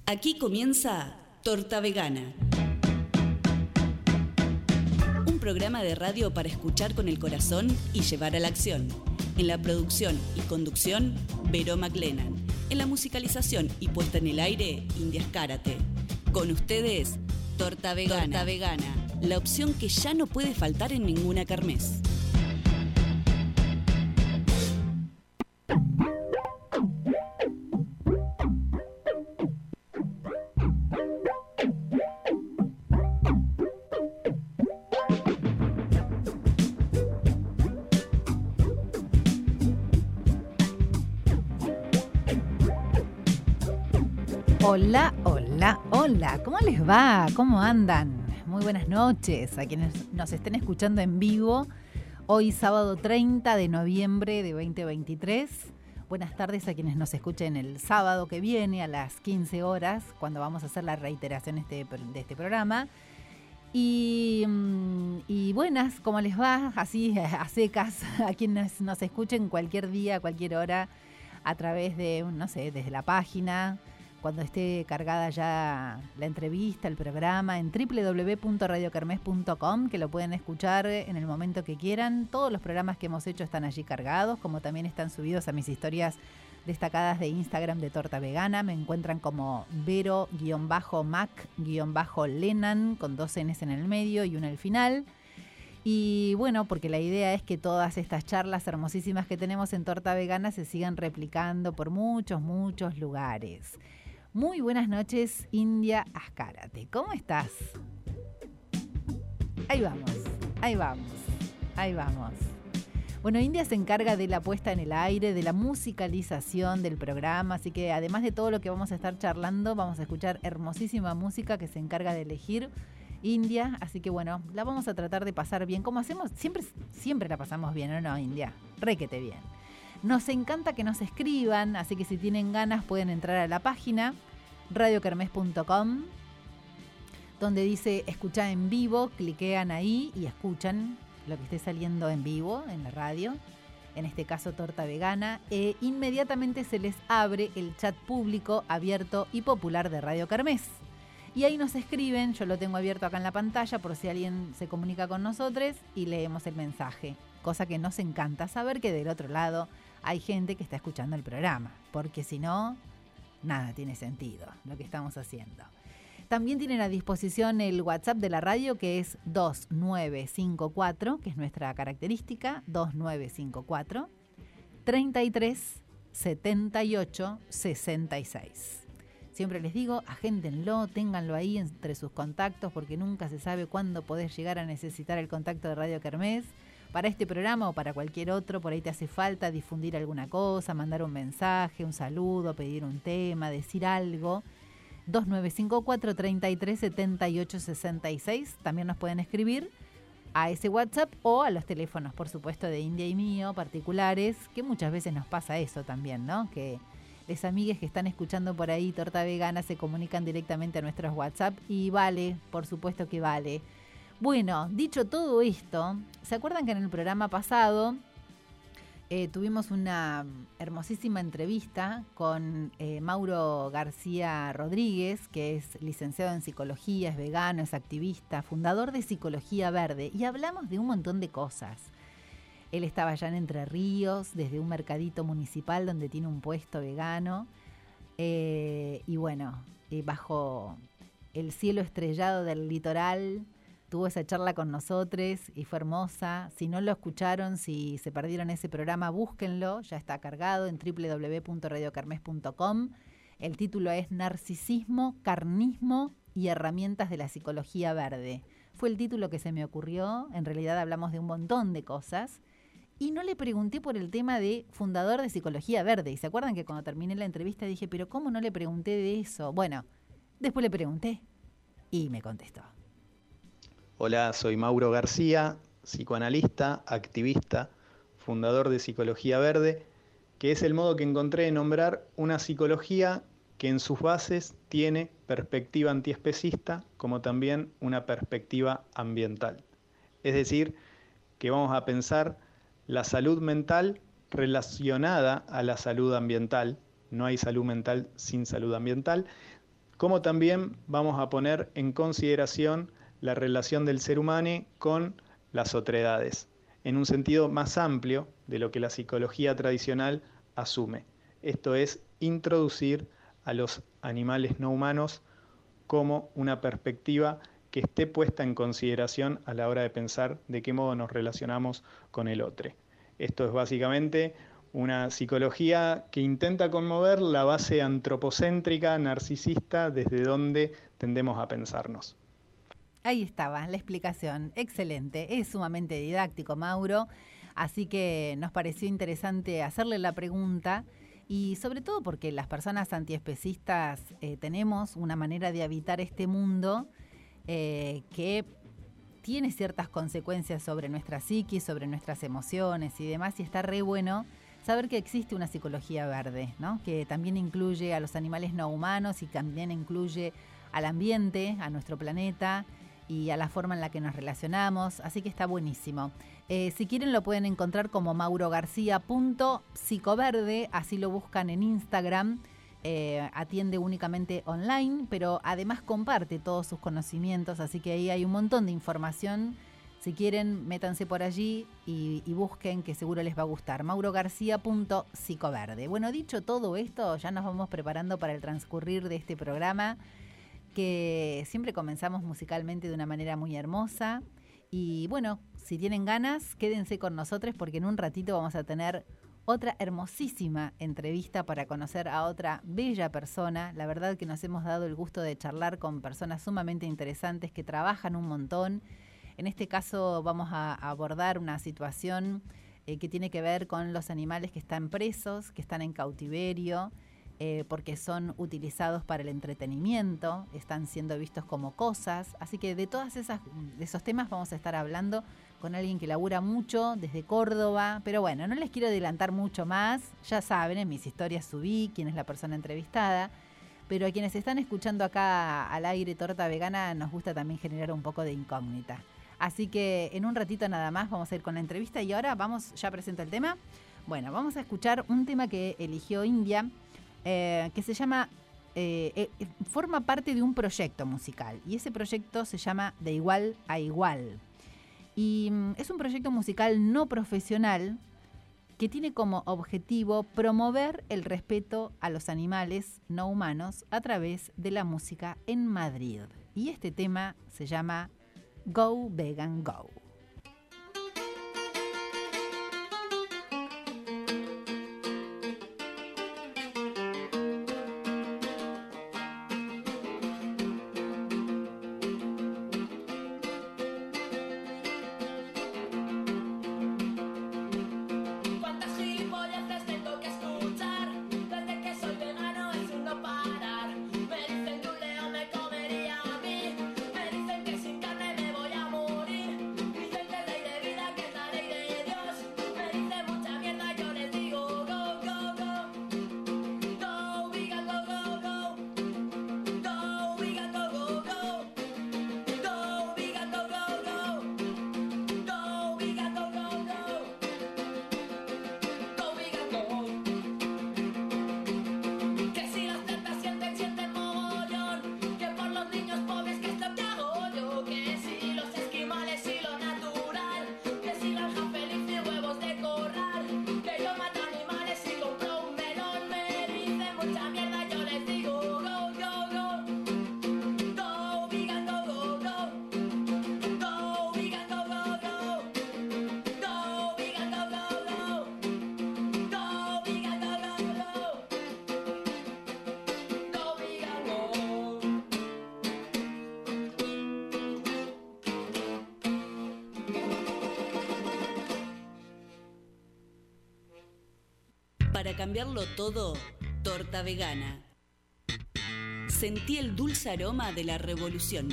Aquí comienza Torta Vegana. Un programa de radio para escuchar con el corazón y llevar a la acción. En la producción y conducción, Vero McLennan. En la musicalización y puesta en el aire, Indias Karate. Con ustedes, Torta Vegana. Torta Vegana, la opción que ya no puede faltar en ninguna kermés. Hola, hola, hola, ¿cómo les va? ¿Cómo andan? Muy buenas noches a quienes nos estén escuchando en vivo. Hoy sábado 30 de noviembre de 2023. Buenas tardes a quienes nos escuchen el sábado que viene a las 15 horas, cuando vamos a hacer la reiteración de este programa. Y buenas, ¿cómo les va? Así a secas, a quienes nos escuchen cualquier día, a cualquier hora, a través de, no sé, desde la página, cuando esté cargada ya la entrevista, el programa, en www.radiokermes.com, que lo pueden escuchar en el momento que quieran. Todos los programas que hemos hecho están allí cargados, como también están subidos a mis historias destacadas de Instagram de Torta Vegana. Me encuentran como Vero-Mac-Lenan, con 2 N's en el medio y una al final. Y bueno, porque la idea es que todas estas charlas hermosísimas que tenemos en Torta Vegana se sigan replicando por muchos, muchos lugares. Muy buenas noches, India Ascárate. ¿Cómo estás? Ahí vamos, ahí vamos, ahí vamos. Bueno, India se encarga de la puesta en el aire, de la musicalización del programa, así que además de todo lo que vamos a estar charlando, vamos a escuchar hermosísima música que se encarga de elegir India, así que bueno, la vamos a tratar de pasar bien, como hacemos, siempre la pasamos bien, ¿o no, India? Requete bien. Nos encanta que nos escriban, así que si tienen ganas pueden entrar a la página radiokermes.com, donde dice escuchar en vivo, cliquean ahí y escuchan lo que esté saliendo en vivo en la radio, en este caso Torta Vegana. Inmediatamente se les abre el chat público, abierto y popular de Radio Kermés. Y ahí nos escriben, yo lo tengo abierto acá en la pantalla por si alguien se comunica con nosotros y leemos el mensaje. Cosa que nos encanta saber que del otro lado hay gente que está escuchando el programa, porque si no, nada tiene sentido lo que estamos haciendo. También tienen a disposición el WhatsApp de la radio, que es 2954, que es nuestra característica, 2954 33 78 66. Siempre les digo, agéndenlo, ténganlo ahí entre sus contactos, porque nunca se sabe cuándo podés llegar a necesitar el contacto de Radio Kermés. Para este programa o para cualquier otro, por ahí te hace falta difundir alguna cosa, mandar un mensaje, un saludo, pedir un tema, decir algo. 2954 33 78 66. También nos pueden escribir a ese WhatsApp o a los teléfonos, por supuesto, de India y mío, particulares, que muchas veces nos pasa eso también, ¿no? Que les amigues que están escuchando por ahí Torta Vegana se comunican directamente a nuestros WhatsApp y vale, por supuesto que vale. Bueno, dicho todo esto, ¿se acuerdan que en el programa pasado tuvimos una hermosísima entrevista con Mauro García Rodríguez, que es licenciado en psicología, es vegano, es activista, fundador de Psicología Verde, y hablamos de un montón de cosas? Él estaba allá en Entre Ríos, desde un mercadito municipal donde tiene un puesto vegano, y bueno, bajo el cielo estrellado del litoral, tuvo esa charla con nosotros y fue hermosa. Si no lo escucharon, si se perdieron ese programa, búsquenlo, ya está cargado en www.radiokermes.com. El título es Narcisismo, Carnismo y Herramientas de la Psicología Verde. Fue el título que se me ocurrió, en realidad hablamos de un montón de cosas. Y no le pregunté por el tema de fundador de Psicología Verde. Y se acuerdan que cuando terminé la entrevista dije, pero ¿cómo no le pregunté de eso? Bueno, después le pregunté y me contestó. Hola, soy Mauro García, psicoanalista, activista, fundador de Psicología Verde, que es el modo que encontré de nombrar una psicología que en sus bases tiene perspectiva antiespecista, como también una perspectiva ambiental. Es decir, que vamos a pensar la salud mental relacionada a la salud ambiental. No hay salud mental sin salud ambiental, como también vamos a poner en consideración la relación del ser humano con las otredades, en un sentido más amplio de lo que la psicología tradicional asume. Esto es introducir a los animales no humanos como una perspectiva que esté puesta en consideración a la hora de pensar de qué modo nos relacionamos con el otro. Esto es básicamente una psicología que intenta conmover la base antropocéntrica, narcisista, desde donde tendemos a pensarnos. Ahí estaba la explicación, excelente, es sumamente didáctico, Mauro, así que nos pareció interesante hacerle la pregunta y sobre todo porque las personas antiespecistas tenemos una manera de habitar este mundo que tiene ciertas consecuencias sobre nuestra psiquis, sobre nuestras emociones y demás, y está re bueno saber que existe una psicología verde, ¿no? Que también incluye a los animales no humanos y también incluye al ambiente, a nuestro planeta y a la forma en la que nos relacionamos, así que está buenísimo. Si quieren lo pueden encontrar como maurogarcia.psicoverde, así lo buscan en Instagram, atiende únicamente online, pero además comparte todos sus conocimientos, así que ahí hay un montón de información. Si quieren, métanse por allí y busquen, que seguro les va a gustar. maurogarcia.psicoverde. Bueno, dicho todo esto, ya nos vamos preparando para el transcurrir de este programa, que siempre comenzamos musicalmente de una manera muy hermosa. Y bueno, si tienen ganas, quédense con nosotros porque en un ratito vamos a tener otra hermosísima entrevista para conocer a otra bella persona. La verdad que nos hemos dado el gusto de charlar con personas sumamente interesantes que trabajan un montón. En este caso vamos a abordar una situación que tiene que ver con los animales que están presos, que están en cautiverio, porque son utilizados para el entretenimiento, están siendo vistos como cosas. Así que de esos temas vamos a estar hablando con alguien que labura mucho desde Córdoba. Pero bueno, no les quiero adelantar mucho más. Ya saben, en mis historias subí quién es la persona entrevistada. Pero a quienes están escuchando acá al aire Torta Vegana nos gusta también generar un poco de incógnita. Así que en un ratito nada más vamos a ir con la entrevista y ahora ya presento el tema. Bueno, vamos a escuchar un tema que eligió India, que se llama, forma parte de un proyecto musical y ese proyecto se llama De Igual a Igual y es un proyecto musical no profesional que tiene como objetivo promover el respeto a los animales no humanos a través de la música en Madrid y este tema se llama Go Vegan Go. Para cambiarlo todo, torta vegana. Sentí el dulce aroma de la revolución.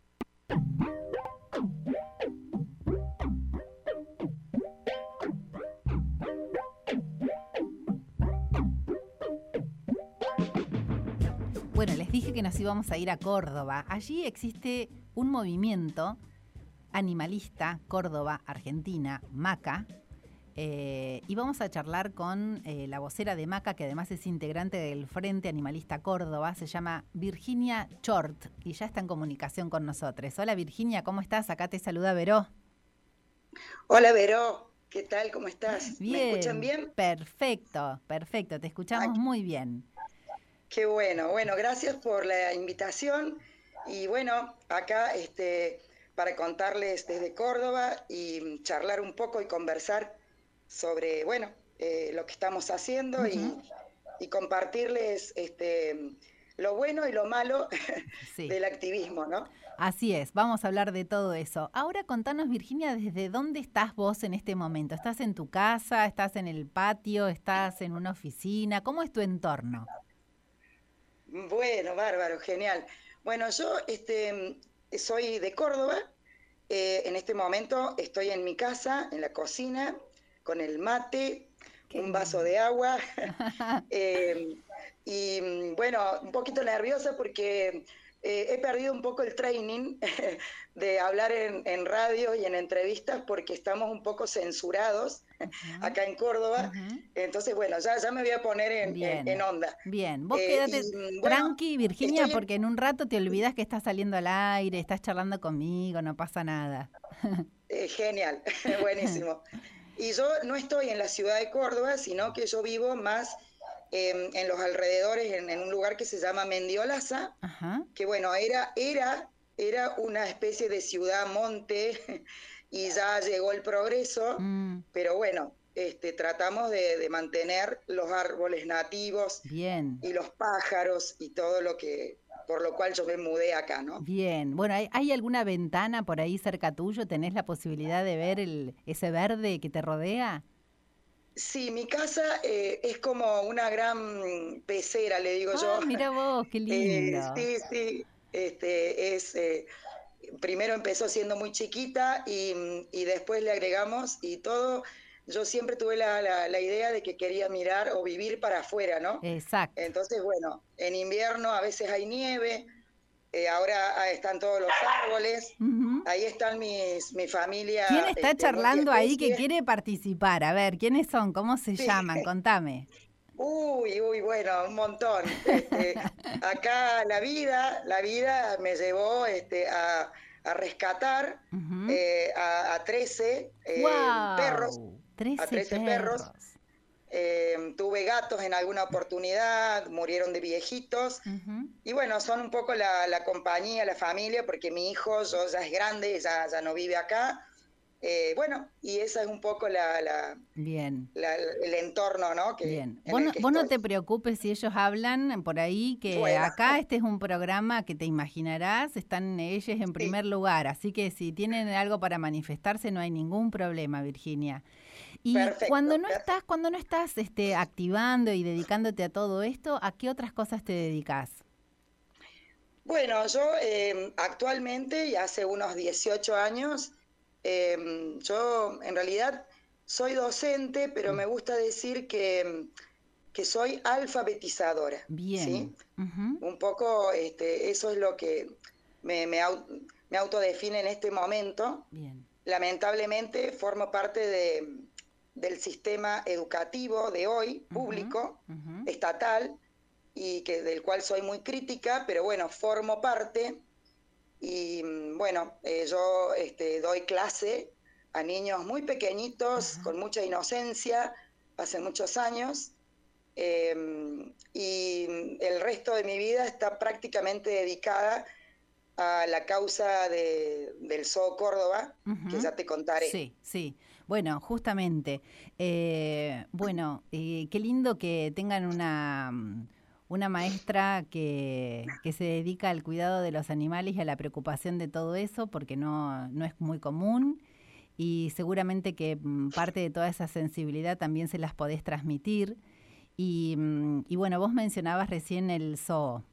Bueno, les dije que nos íbamos a ir a Córdoba. Allí existe un movimiento animalista, Córdoba, Argentina, MACA, Y vamos a charlar con la vocera de MACA, que además es integrante del Frente Animalista Córdoba, se llama Virginia Chort, y ya está en comunicación con nosotros. Hola Virginia, ¿cómo estás? Acá te saluda Veró. Hola Veró, ¿qué tal? ¿Cómo estás? Bien, ¿Me escuchan bien? Perfecto, te escuchamos muy bien. Qué bueno, gracias por la invitación y bueno, acá para contarles desde Córdoba y charlar un poco y conversar sobre, lo que estamos haciendo y compartirles lo bueno y lo malo del activismo, ¿no? Así es, vamos a hablar de todo eso. Ahora contanos, Virginia, ¿desde dónde estás vos en este momento? ¿Estás en tu casa? ¿Estás en el patio? ¿Estás en una oficina? ¿Cómo es tu entorno? Bueno, bárbaro, genial. Bueno, yo soy de Córdoba. En este momento estoy en mi casa, en la cocina, con el mate, un vaso de agua. Y bueno, un poquito nerviosa porque he perdido un poco el training de hablar en radio y en entrevistas porque estamos un poco censurados acá en Córdoba. Entonces, bueno, ya me voy a poner en onda. Bien, vos quédate tranqui, Virginia, porque en un rato te olvidás que estás saliendo al aire, estás charlando conmigo, no pasa nada. Genial, buenísimo. Y yo no estoy en la ciudad de Córdoba, sino que yo vivo más en los alrededores, en un lugar que se llama Mendiolaza, que bueno, era una especie de ciudad-monte y ya llegó el progreso, pero bueno, tratamos de mantener los árboles nativos y los pájaros y todo lo que, por lo cual yo me mudé acá, ¿no? Bien, bueno, ¿hay alguna ventana por ahí cerca tuyo? ¿Tenés la posibilidad de ver ese verde que te rodea? Sí, mi casa es como una gran pecera, le digo yo. Mira vos, qué lindo. Sí, primero empezó siendo muy chiquita y después le agregamos y todo. Yo siempre tuve la idea de que quería mirar o vivir para afuera, ¿no? Exacto. Entonces, bueno, en invierno a veces hay nieve, ahora están todos los árboles, ahí están mi familia. ¿Quién está charlando ahí que quiere participar? A ver, ¿quiénes son? ¿Cómo se llaman? Contame. Uy, bueno, un montón. Acá la vida me llevó a rescatar a 13 perros. 13 perros. Tuve gatos en alguna oportunidad, murieron de viejitos. Y bueno, son un poco la compañía, la familia, porque mi hijo ya es grande, ya no vive acá. Bueno, y esa es un poco el entorno, ¿no? Bien. Vos no te preocupes si ellos hablan por ahí, que acá este es un programa que te imaginarás, están ellos en primer lugar, así que si tienen algo para manifestarse no hay ningún problema, Virginia. Y perfecto, cuando no estás activando y dedicándote a todo esto, ¿a qué otras cosas te dedicas? Bueno, yo actualmente y hace unos 18 años, yo en realidad soy docente, pero me gusta decir que soy alfabetizadora. Bien. ¿Sí? Un poco eso es lo que me autodefine en este momento. Bien. Lamentablemente formo parte del sistema educativo de hoy, público, estatal, y del cual soy muy crítica, pero bueno, formo parte. Y bueno, yo doy clase a niños muy pequeñitos, con mucha inocencia, hace muchos años, y el resto de mi vida está prácticamente dedicada a la causa del Zoo Córdoba, que ya te contaré. Sí. Bueno, justamente, qué lindo que tengan una maestra que se dedica al cuidado de los animales y a la preocupación de todo eso, porque no es muy común, y seguramente que parte de toda esa sensibilidad también se las podés transmitir. Y bueno, vos mencionabas recién el zoo.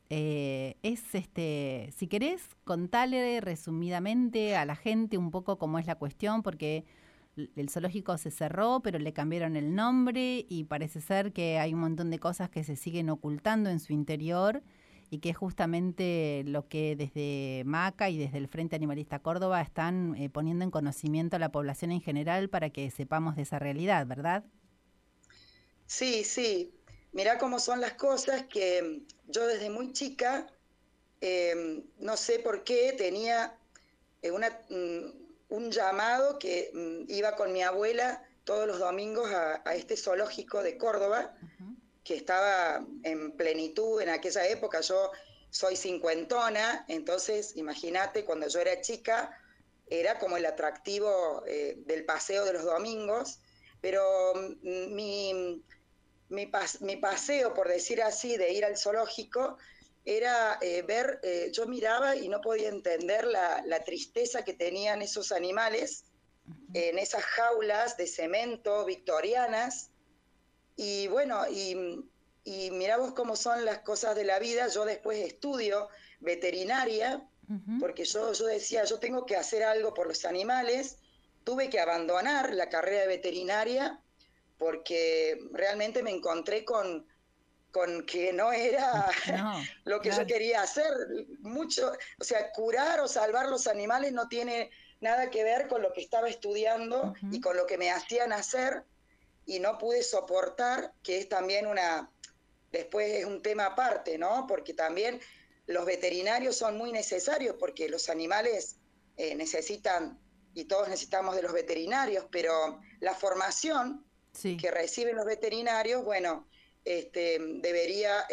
Si querés, contale resumidamente a la gente un poco cómo es la cuestión, porque el zoológico se cerró, pero le cambiaron el nombre y parece ser que hay un montón de cosas que se siguen ocultando en su interior y que es justamente lo que desde MACA y desde el Frente Animalista Córdoba están poniendo en conocimiento a la población en general para que sepamos de esa realidad, ¿verdad? Sí, sí. Mirá cómo son las cosas que yo desde muy chica, no sé por qué, tenía un llamado que iba con mi abuela todos los domingos a este zoológico de Córdoba, que estaba en plenitud en aquella época. Yo soy cincuentona, entonces imagínate, cuando yo era chica, era como el atractivo del paseo de los domingos, pero mi paseo, por decir así, de ir al zoológico, era yo miraba y no podía entender la tristeza que tenían esos animales en esas jaulas de cemento victorianas. Y bueno, y mirá vos cómo son las cosas de la vida. Yo después estudio veterinaria, porque yo decía, yo tengo que hacer algo por los animales. Tuve que abandonar la carrera de veterinaria porque realmente me encontré con que no era lo que yo quería hacer. Mucho, o sea, curar o salvar los animales no tiene nada que ver con lo que estaba estudiando y con lo que me hacían hacer, y no pude soportar, que es también después es un tema aparte, ¿no? Porque también los veterinarios son muy necesarios, porque los animales necesitan, y todos necesitamos de los veterinarios, pero la formación que reciben los veterinarios, bueno, debería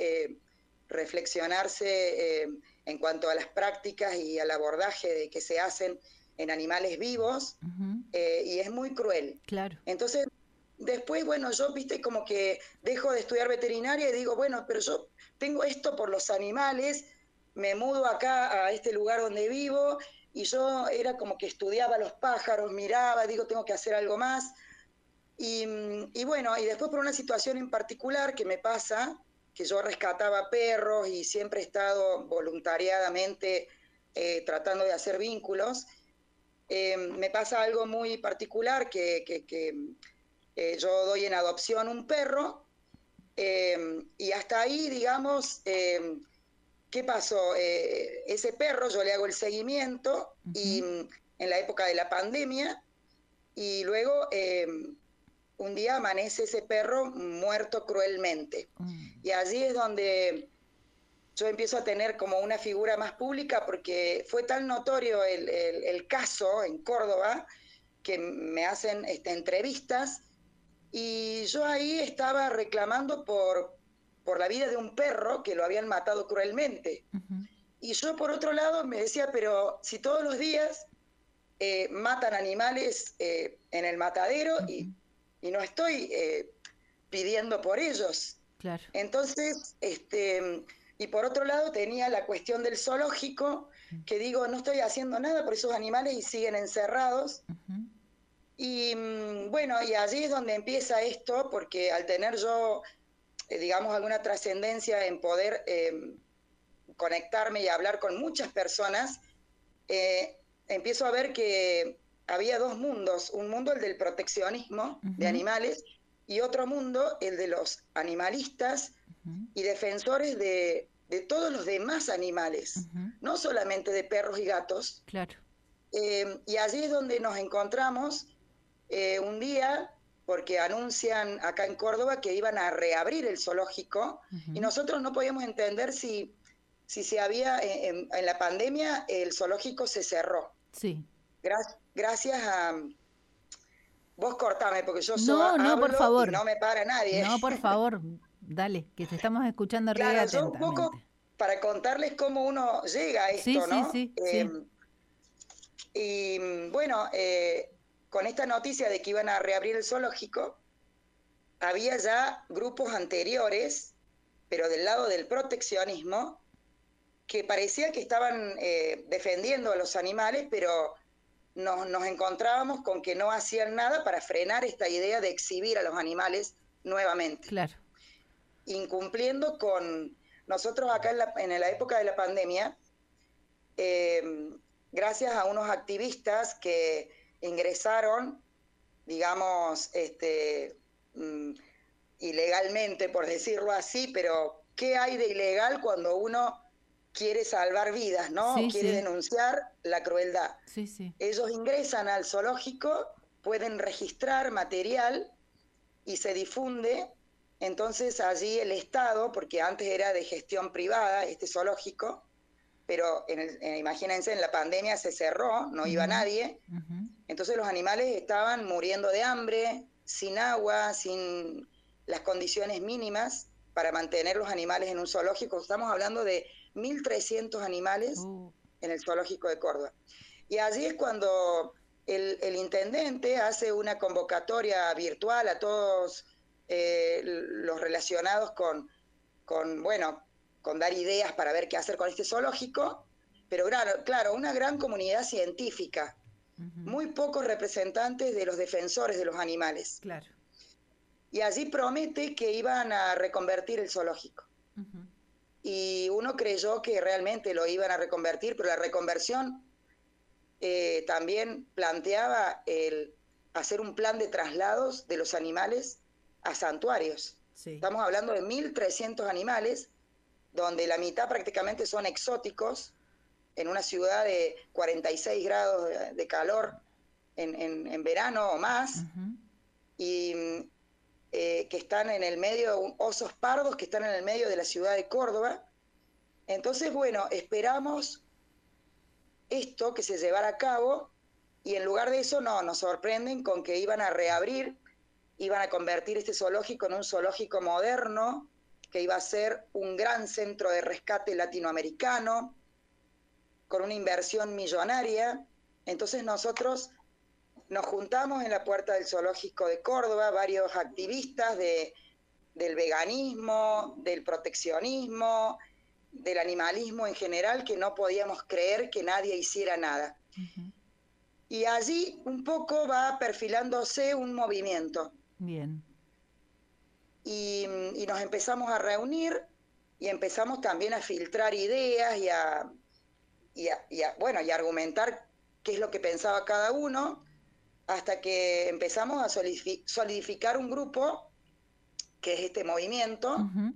reflexionarse en cuanto a las prácticas y al abordaje que se hacen en animales vivos, y es muy cruel. Claro. Entonces, después, bueno, yo, viste, como que dejo de estudiar veterinaria y digo, bueno, pero yo tengo esto por los animales, me mudo acá a este lugar donde vivo, y yo era como que estudiaba los pájaros, miraba, digo, tengo que hacer algo más. Y bueno, y después por una situación en particular que me pasa, que yo rescataba perros y siempre he estado voluntariadamente tratando de hacer vínculos, me pasa algo muy particular, que yo doy en adopción un perro, y hasta ahí, digamos, ¿qué pasó? Ese perro yo le hago el seguimiento, y en la época de la pandemia, y luego un día amanece ese perro muerto cruelmente. Y allí es donde yo empiezo a tener como una figura más pública, porque fue tan notorio el caso en Córdoba que me hacen entrevistas, y yo ahí estaba reclamando por la vida de un perro que lo habían matado cruelmente. Y yo, por otro lado, me decía, pero si todos los días matan animales en el matadero, y no estoy pidiendo por ellos. Claro. Entonces, y por otro lado tenía la cuestión del zoológico, que digo, no estoy haciendo nada por esos animales y siguen encerrados. Y bueno, y allí es donde empieza esto, porque al tener yo, digamos, alguna trascendencia en poder conectarme y hablar con muchas personas, empiezo a ver que había dos mundos: un mundo, el del proteccionismo de animales, y otro mundo, el de los animalistas y defensores de todos los demás animales, no solamente de perros y gatos. Claro. Y allí es donde nos encontramos un día, porque anuncian acá en Córdoba que iban a reabrir el zoológico, y nosotros no podíamos entender si se había, en la pandemia el zoológico se cerró. Sí. Gracias a... Vos cortame, porque yo hablo por favor. Y no me para nadie. No, por favor, dale, que te estamos escuchando re atentamente. Claro, yo un poco para contarles cómo uno llega a esto, ¿no? Sí. Y bueno, con esta noticia de que iban a reabrir el zoológico, había ya grupos anteriores, pero del lado del proteccionismo, que parecía que estaban defendiendo a los animales, pero nos encontrábamos con que no hacían nada para frenar esta idea de exhibir a los animales nuevamente. Claro. Incumpliendo con... Nosotros acá en la época de la pandemia, gracias a unos activistas que ingresaron, digamos, ilegalmente, por decirlo así, pero ¿qué hay de ilegal cuando uno quiere salvar vidas, ¿no? Sí, Quiere sí. denunciar la crueldad. Sí, sí. Ellos ingresan al zoológico, pueden registrar material y se difunde. Entonces allí el Estado, porque antes era de gestión privada este zoológico, pero imagínense, en la pandemia se cerró, no iba nadie, entonces los animales estaban muriendo de hambre, sin agua, sin las condiciones mínimas para mantener los animales en un zoológico. Estamos hablando de 1.300 animales en el zoológico de Córdoba. Y allí es cuando el intendente hace una convocatoria virtual a todos los relacionados con dar ideas para ver qué hacer con este zoológico, pero claro, una gran comunidad científica, muy pocos representantes de los defensores de los animales. Claro. Y allí promete que iban a reconvertir el zoológico. Y uno creyó que realmente lo iban a reconvertir, pero la reconversión también planteaba el hacer un plan de traslados de los animales a santuarios. Sí. Estamos hablando de 1.300 animales, donde la mitad prácticamente son exóticos, en una ciudad de 46 grados de calor en verano o más, y que están en el medio, osos pardos que están en el medio de la ciudad de Córdoba. Entonces, bueno, esperamos esto que se llevara a cabo, y en lugar de eso nos sorprenden con que iban a reabrir, iban a convertir este zoológico en un zoológico moderno, que iba a ser un gran centro de rescate latinoamericano, con una inversión millonaria. Entonces nosotros nos juntamos en la puerta del zoológico de Córdoba, varios activistas del veganismo, del proteccionismo, del animalismo en general, que no podíamos creer que nadie hiciera nada. Y allí un poco va perfilándose un movimiento. Bien. Y nos empezamos a reunir y empezamos también a filtrar ideas y a argumentar qué es lo que pensaba cada uno, hasta que empezamos a solidificar un grupo, que es este movimiento,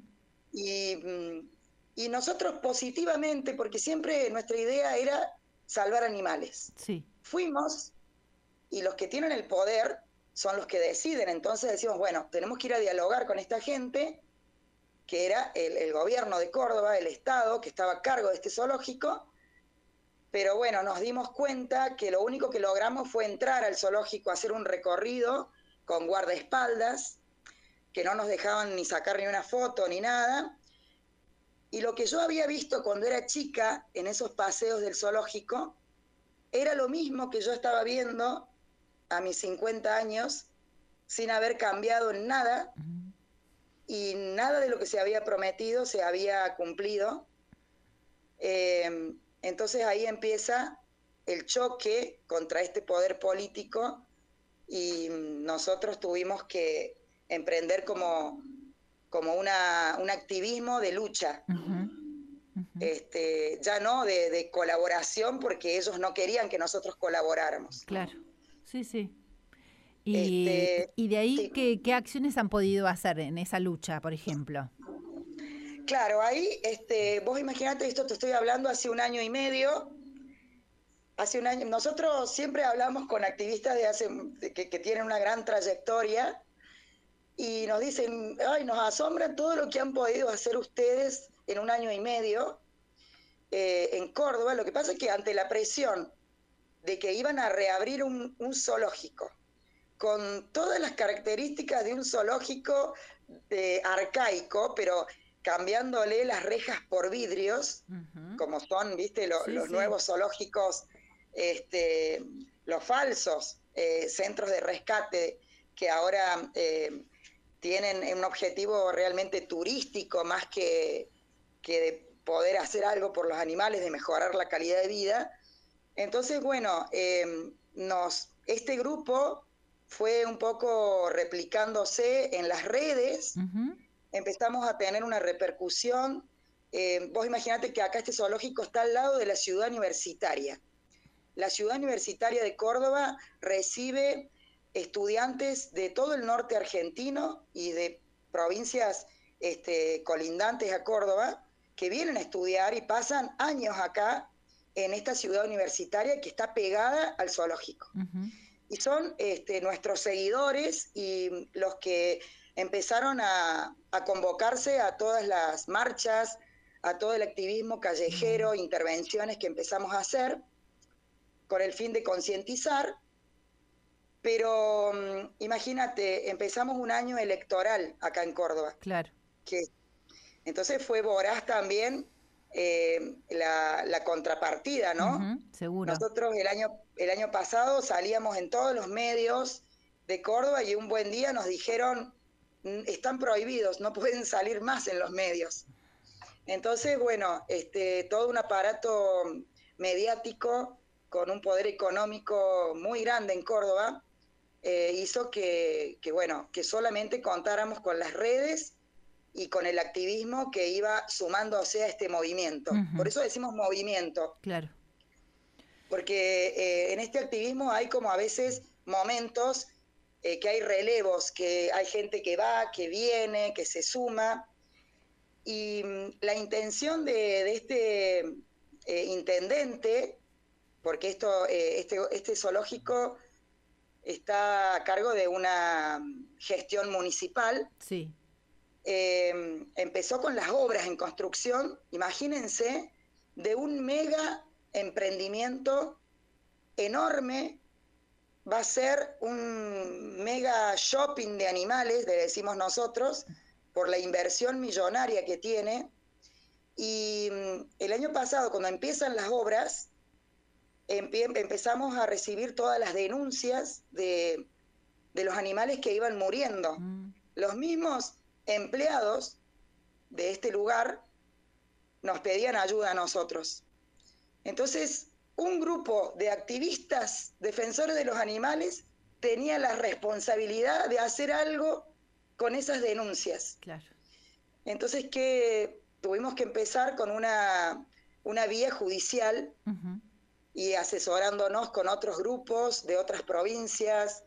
y nosotros positivamente, porque siempre nuestra idea era salvar animales. Sí. Fuimos, y los que tienen el poder son los que deciden. Entonces decimos, bueno, tenemos que ir a dialogar con esta gente, que era el gobierno de Córdoba, el Estado, que estaba a cargo de este zoológico. Pero bueno, nos dimos cuenta que lo único que logramos fue entrar al zoológico, hacer un recorrido con guardaespaldas, que no nos dejaban ni sacar ni una foto ni nada. Y lo que yo había visto cuando era chica en esos paseos del zoológico era lo mismo que yo estaba viendo a mis 50 años, sin haber cambiado en nada, y nada de lo que se había prometido se había cumplido. Entonces ahí empieza el choque contra este poder político, y nosotros tuvimos que emprender como un activismo de lucha. Ya no de colaboración, porque ellos no querían que nosotros colaboráramos. Claro, sí, sí. Y de ahí, sí. ¿Qué acciones han podido hacer en esa lucha, por ejemplo? Claro, ahí, vos imaginate, esto te estoy hablando hace 1 año y medio. Hace 1 año, nosotros siempre hablamos con activistas que tienen una gran trayectoria, y nos dicen, ay, nos asombra todo lo que han podido hacer ustedes en 1 año y medio en Córdoba. Lo que pasa es que ante la presión de que iban a reabrir un zoológico con todas las características de un zoológico arcaico, pero cambiándole las rejas por vidrios, como son, viste, los nuevos zoológicos, los falsos centros de rescate, que ahora tienen un objetivo realmente turístico, más que de poder hacer algo por los animales, de mejorar la calidad de vida. Entonces, bueno, este grupo fue un poco replicándose en las redes. Empezamos a tener una repercusión. Vos imaginate que acá este zoológico está al lado de la ciudad universitaria. La ciudad universitaria de Córdoba recibe estudiantes de todo el norte argentino y de provincias colindantes a Córdoba, que vienen a estudiar y pasan años acá en esta ciudad universitaria que está pegada al zoológico. Uh-huh. Y son nuestros seguidores y los que empezaron a convocarse a todas las marchas, a todo el activismo callejero, intervenciones que empezamos a hacer con el fin de concientizar. Pero imagínate, empezamos un año electoral acá en Córdoba. Claro. Entonces fue voraz también la contrapartida, ¿no? Uh-huh, seguro. Nosotros el año pasado salíamos en todos los medios de Córdoba y un buen día nos dijeron, están prohibidos, no pueden salir más en los medios. Entonces, bueno, todo un aparato mediático con un poder económico muy grande en Córdoba hizo que solamente contáramos con las redes y con el activismo que iba sumándose a este movimiento. Uh-huh. Por eso decimos movimiento. Claro. Porque en este activismo hay como a veces momentos que hay relevos, que hay gente que va, que viene, que se suma. Y la intención de este intendente, porque este zoológico está a cargo de una gestión municipal. Sí. Empezó con las obras en construcción, imagínense, de un mega emprendimiento enorme. Va a ser un mega shopping de animales, le decimos nosotros, por la inversión millonaria que tiene. Y el año pasado, cuando empiezan las obras, empezamos a recibir todas las denuncias de los animales que iban muriendo. Los mismos empleados de este lugar nos pedían ayuda a nosotros. Entonces, un grupo de activistas defensores de los animales tenía la responsabilidad de hacer algo con esas denuncias. Claro. Entonces, tuvimos que empezar con una vía judicial. Uh-huh. Y asesorándonos con otros grupos de otras provincias,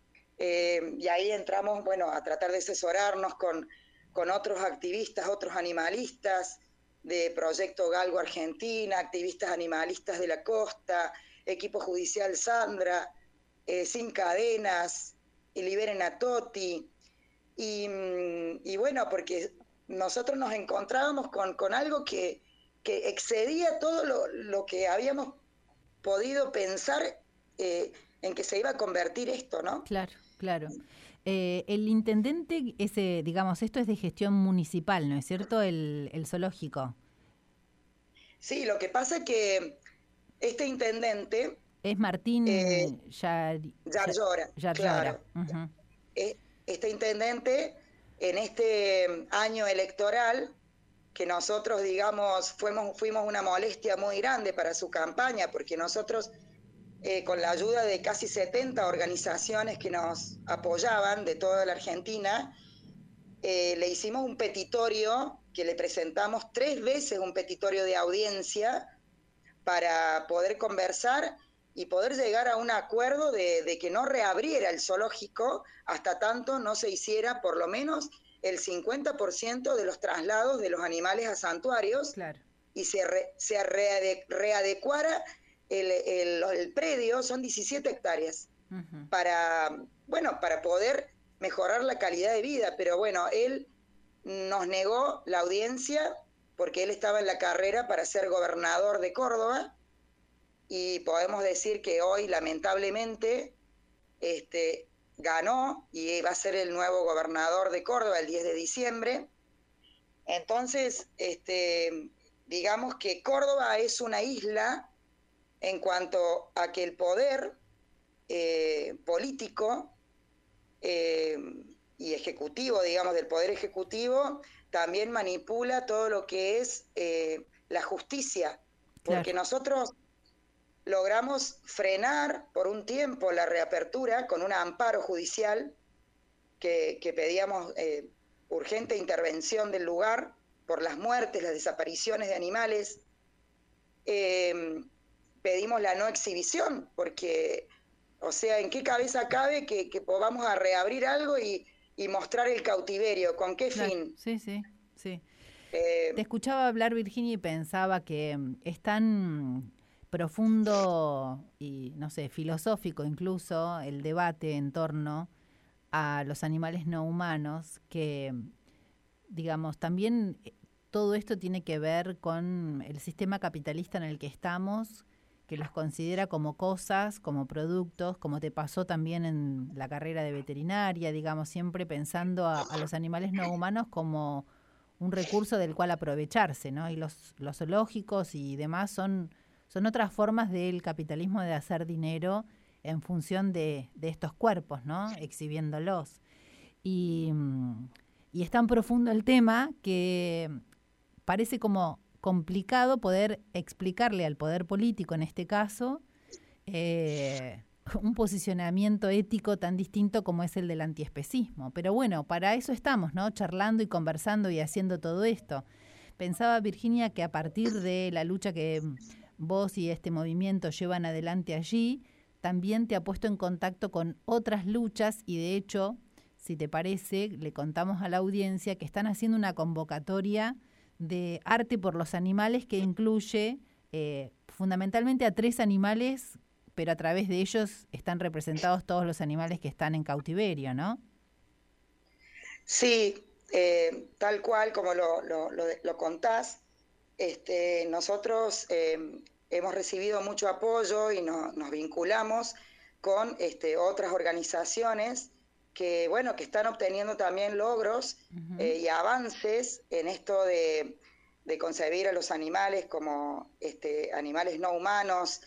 y ahí entramos, a tratar de asesorarnos con otros activistas, otros animalistas de Proyecto Galgo Argentina, activistas animalistas de la costa, equipo judicial Sandra, Sin Cadenas, y Liberen a Toti, y porque nosotros nos encontrábamos con algo que excedía todo lo que habíamos podido pensar en que se iba a convertir esto, ¿no? Claro, claro. El intendente, esto es de gestión municipal, ¿no es cierto? El zoológico. Sí, lo que pasa es que este intendente... Es Martín Yarlora. Claro. Uh-huh. Este intendente, en este año electoral, que nosotros, digamos, fuimos una molestia muy grande para su campaña, porque nosotros, con la ayuda de casi 70 organizaciones que nos apoyaban de toda la Argentina, le hicimos un petitorio, que le presentamos 3 veces un petitorio de audiencia para poder conversar y poder llegar a un acuerdo de que no reabriera el zoológico hasta tanto no se hiciera por lo menos el 50% de los traslados de los animales a santuarios. Claro. Y se readecuara el predio, son 17 hectáreas, uh-huh. para poder mejorar la calidad de vida. Pero bueno, él nos negó la audiencia porque él estaba en la carrera para ser gobernador de Córdoba, y podemos decir que hoy, lamentablemente, ganó y va a ser el nuevo gobernador de Córdoba el 10 de diciembre. Entonces, digamos que Córdoba es una isla en cuanto a que el poder político y ejecutivo, digamos, del poder ejecutivo, también manipula todo lo que es la justicia, porque claro. Nosotros logramos frenar por un tiempo la reapertura con un amparo judicial que pedíamos urgente intervención del lugar por las muertes, las desapariciones de animales. Pedimos la no exhibición, porque, o sea, ¿en qué cabeza cabe que podamos a reabrir algo y mostrar el cautiverio? ¿Con qué claro. fin? Sí. Te escuchaba hablar, Virginia, y pensaba que es tan profundo y, no sé, filosófico incluso el debate en torno a los animales no humanos, que, digamos, también todo esto tiene que ver con el sistema capitalista en el que estamos, que los considera como cosas, como productos, como te pasó también en la carrera de veterinaria, digamos, siempre pensando a los animales no humanos como un recurso del cual aprovecharse, ¿no? Y los zoológicos y demás son otras formas del capitalismo de hacer dinero en función de estos cuerpos, ¿no? Exhibiéndolos. Y es tan profundo el tema que parece como complicado poder explicarle al poder político, en este caso, un posicionamiento ético tan distinto como es el del antiespecismo. Pero bueno, para eso estamos, ¿no? Charlando y conversando y haciendo todo esto. Pensaba, Virginia, que a partir de la lucha que vos y este movimiento llevan adelante allí, también te ha puesto en contacto con otras luchas y, de hecho, si te parece, le contamos a la audiencia que están haciendo una convocatoria de arte por los animales que incluye fundamentalmente a 3 animales, pero a través de ellos están representados todos los animales que están en cautiverio, ¿no? Sí, tal cual como lo contás, nosotros hemos recibido mucho apoyo y nos vinculamos con otras organizaciones que, bueno, que están obteniendo también logros y avances en esto de concebir a los animales como animales no humanos.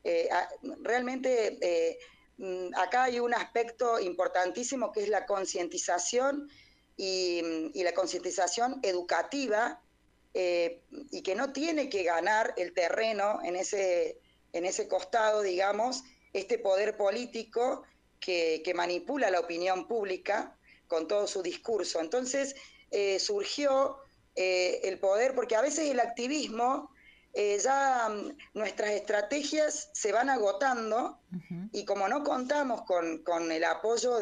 Realmente acá hay un aspecto importantísimo que es la concientización y la concientización educativa, y que no tiene que ganar el terreno en ese costado, digamos, este poder político que manipula la opinión pública con todo su discurso. Entonces surgió el poder, porque a veces el activismo, ya nuestras estrategias se van agotando, y como no contamos con el apoyo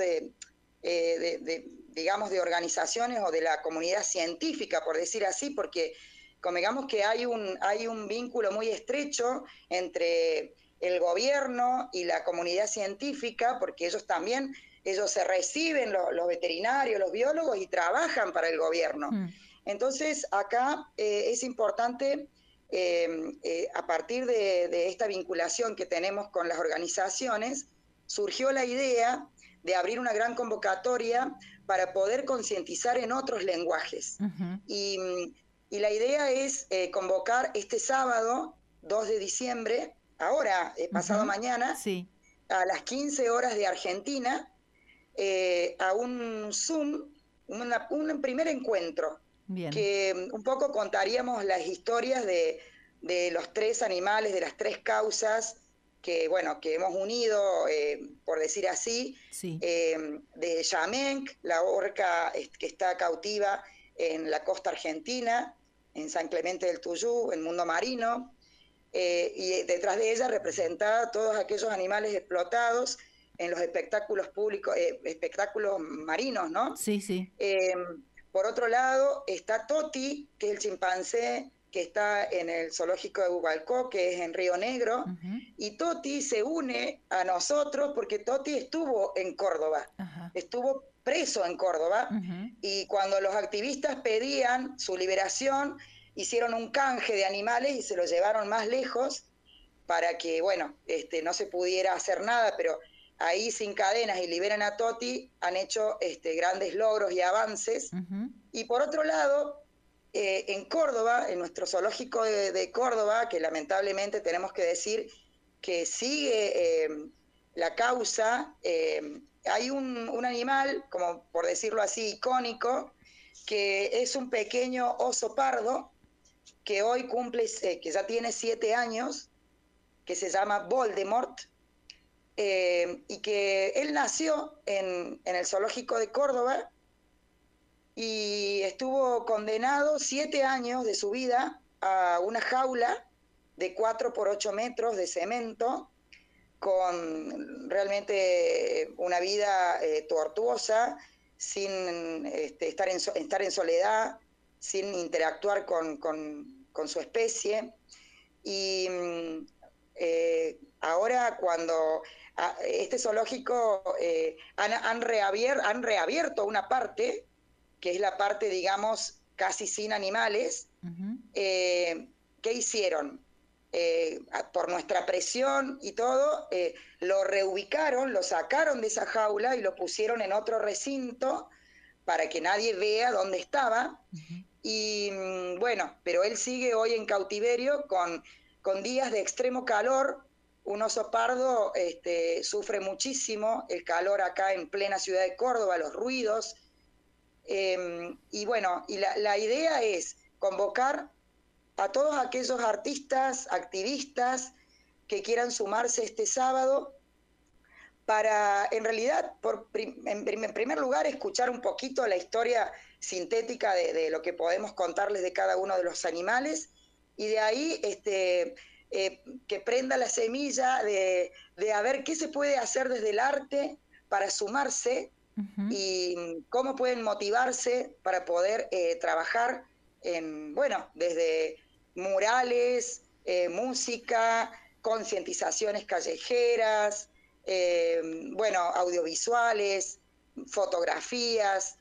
digamos, de organizaciones o de la comunidad científica, por decir así, porque digamos que hay un vínculo muy estrecho entre el gobierno y la comunidad científica, porque ellos se reciben, los veterinarios, los biólogos, y trabajan para el gobierno. Entonces, acá es importante, a partir de esta vinculación que tenemos con las organizaciones, surgió la idea de abrir una gran convocatoria para poder concientizar en otros lenguajes. Y la idea es convocar este sábado, 2 de diciembre, ahora, pasado mañana, sí, a las 15 horas de Argentina, a un Zoom, un primer encuentro. Bien. Que un poco contaríamos las historias de los 3 animales, de las 3 causas que, bueno, que hemos unido, por decir así, sí. De Yamenk, la orca que está cautiva en la costa argentina, en San Clemente del Tuyú, en Mundo Marino, y detrás de ella representa todos aquellos animales explotados en los espectáculos públicos, espectáculos marinos, ¿no? Sí, sí. Por otro lado está Toti, que es el chimpancé que está en el zoológico de Bubalcó, que es en Río Negro, y Toti se une a nosotros porque Toti estuvo en Córdoba, estuvo preso en Córdoba, y cuando los activistas pedían su liberación, hicieron un canje de animales y se los llevaron más lejos para que, bueno, no se pudiera hacer nada, pero ahí sin cadenas y liberan a Toti, han hecho grandes logros y avances. Y por otro lado, en Córdoba, en nuestro zoológico de Córdoba, que lamentablemente tenemos que decir que sigue la causa, hay un animal, como por decirlo así, icónico, que es un pequeño oso pardo, que hoy cumple, que ya tiene 7 años, que se llama Voldemort, y que él nació en el zoológico de Córdoba y estuvo condenado 7 años de su vida a una jaula de 4 por 8 metros de cemento, con realmente una vida tortuosa, sin estar en soledad, sin interactuar con su especie. Y ahora cuando este zoológico han reabierto una parte, que es la parte, digamos, casi sin animales. Uh-huh. ¿Qué hicieron? Por nuestra presión y todo, lo reubicaron, lo sacaron de esa jaula y lo pusieron en otro recinto para que nadie vea dónde estaba. Uh-huh. Y bueno, pero él sigue hoy en cautiverio con días de extremo calor. Un oso pardo sufre muchísimo el calor acá en plena ciudad de Córdoba, los ruidos. Y bueno, y la idea es convocar a todos aquellos artistas, activistas que quieran sumarse este sábado para, en realidad, en primer lugar, escuchar un poquito la historia sintética de lo que podemos contarles de cada uno de los animales, y de ahí que prenda la semilla de a ver qué se puede hacer desde el arte para sumarse. Uh-huh. Y cómo pueden motivarse para poder trabajar desde murales, música, concientizaciones callejeras, audiovisuales, fotografías.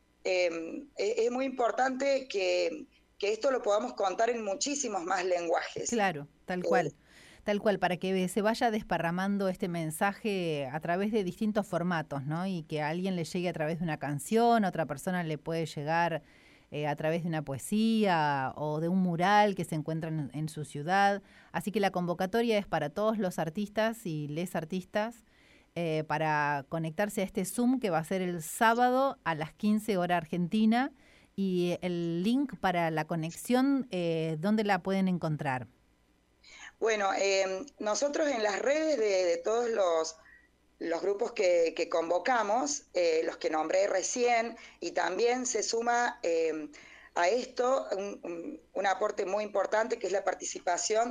Es muy importante que esto lo podamos contar en muchísimos más lenguajes. Claro, tal cual. Tal cual, para que se vaya desparramando este mensaje a través de distintos formatos, ¿no? Y que a alguien le llegue a través de una canción, a otra persona le puede llegar a través de una poesía o de un mural que se encuentra en su ciudad. Así que la convocatoria es para todos los artistas y les artistas para conectarse a este Zoom que va a ser el sábado a las 15 hora argentina. Y el link para la conexión, ¿dónde la pueden encontrar? Bueno, nosotros en las redes de todos los grupos que convocamos, los que nombré recién, y también se suma a esto un aporte muy importante, que es la participación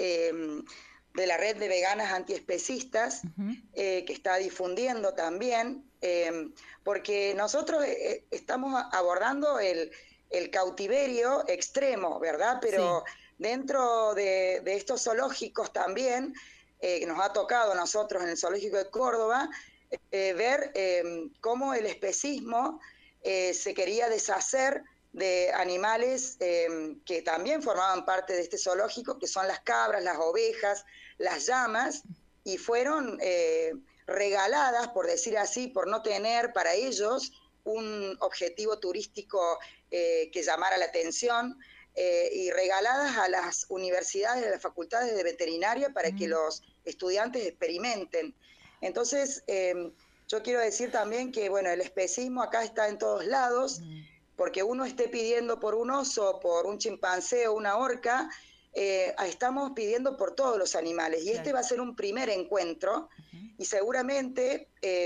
de la red de veganas antiespecistas, uh-huh. Que está difundiendo también, porque nosotros estamos abordando el cautiverio extremo, ¿verdad? Pero sí. Dentro de estos zoológicos también, nos ha tocado a nosotros en el Zoológico de Córdoba ver cómo el especismo se quería deshacer de animales que también formaban parte de este zoológico, que son las cabras, las ovejas, las llamas, y fueron regaladas, por decir así, por no tener para ellos un objetivo turístico que llamara la atención, y regaladas a las universidades, a las facultades de veterinaria para que los estudiantes experimenten. Entonces, yo quiero decir también que, bueno, el especismo acá está en todos lados, porque uno esté pidiendo por un oso, por un chimpancé o una orca, estamos pidiendo por todos los animales. Y claro. Este va a ser un primer encuentro, uh-huh. Y seguramente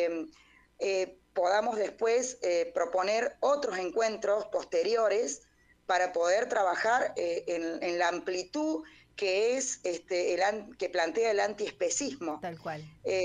podamos después proponer otros encuentros posteriores para poder trabajar en la amplitud que es que plantea el antiespecismo. Tal cual.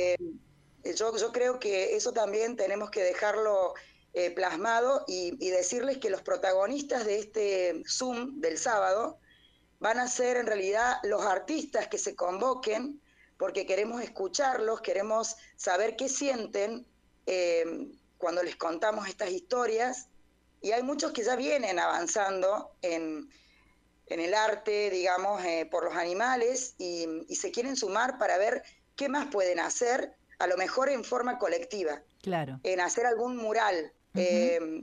Yo creo que eso también tenemos que dejarlo plasmado y decirles que los protagonistas de este Zoom del sábado van a ser en realidad los artistas que se convoquen, porque queremos escucharlos, queremos saber qué sienten cuando les contamos estas historias. Y hay muchos que ya vienen avanzando en el arte, digamos, por los animales, y se quieren sumar para ver qué más pueden hacer, a lo mejor en forma colectiva. Claro. En hacer algún mural. Uh-huh.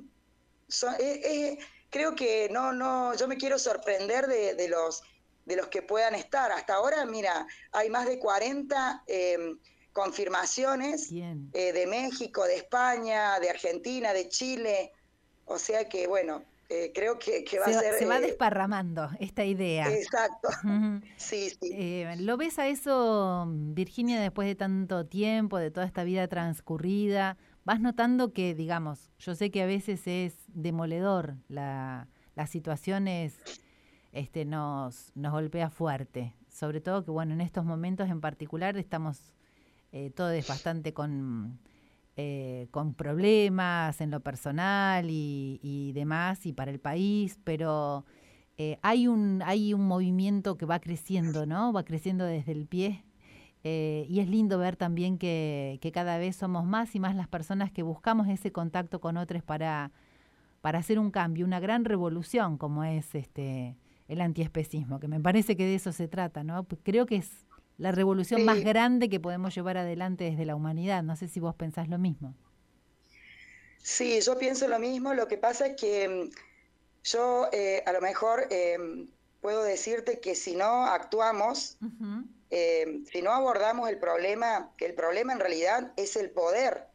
Creo que yo me quiero sorprender de los que puedan estar. Hasta ahora, mira, hay más de 40 confirmaciones de México, de España, de Argentina, de Chile. O sea que, bueno, creo que va a ser... Se va desparramando esta idea. Exacto. Uh-huh. Sí. ¿Lo ves a eso, Virginia, después de tanto tiempo, de toda esta vida transcurrida? ¿Vas notando que, digamos, yo sé que a veces es demoledor, las situaciones nos golpea fuerte? Sobre todo que, bueno, en estos momentos en particular estamos todos bastante con con problemas en lo personal y demás, y para el país, pero hay un movimiento que va creciendo, ¿no? Va creciendo desde el pie. Y es lindo ver también que cada vez somos más y más las personas que buscamos ese contacto con otros para hacer un cambio, una gran revolución como es el antiespecismo, que me parece que de eso se trata, ¿no? Pues creo que es la revolución más grande que podemos llevar adelante desde la humanidad. No sé si vos pensás lo mismo. Sí, yo pienso lo mismo. Lo que pasa es que yo a lo mejor puedo decirte que si no actuamos, si no abordamos el problema, que el problema en realidad es el poder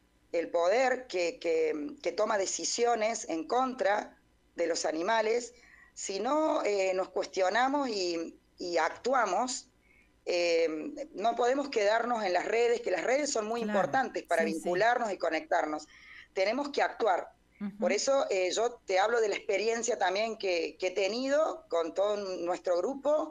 que toma decisiones en contra de los animales. Si no nos cuestionamos y actuamos, no podemos quedarnos en las redes, que las redes son muy importantes para vincularnos y conectarnos. Tenemos que actuar. Por eso yo te hablo de la experiencia también que he tenido con todo nuestro grupo,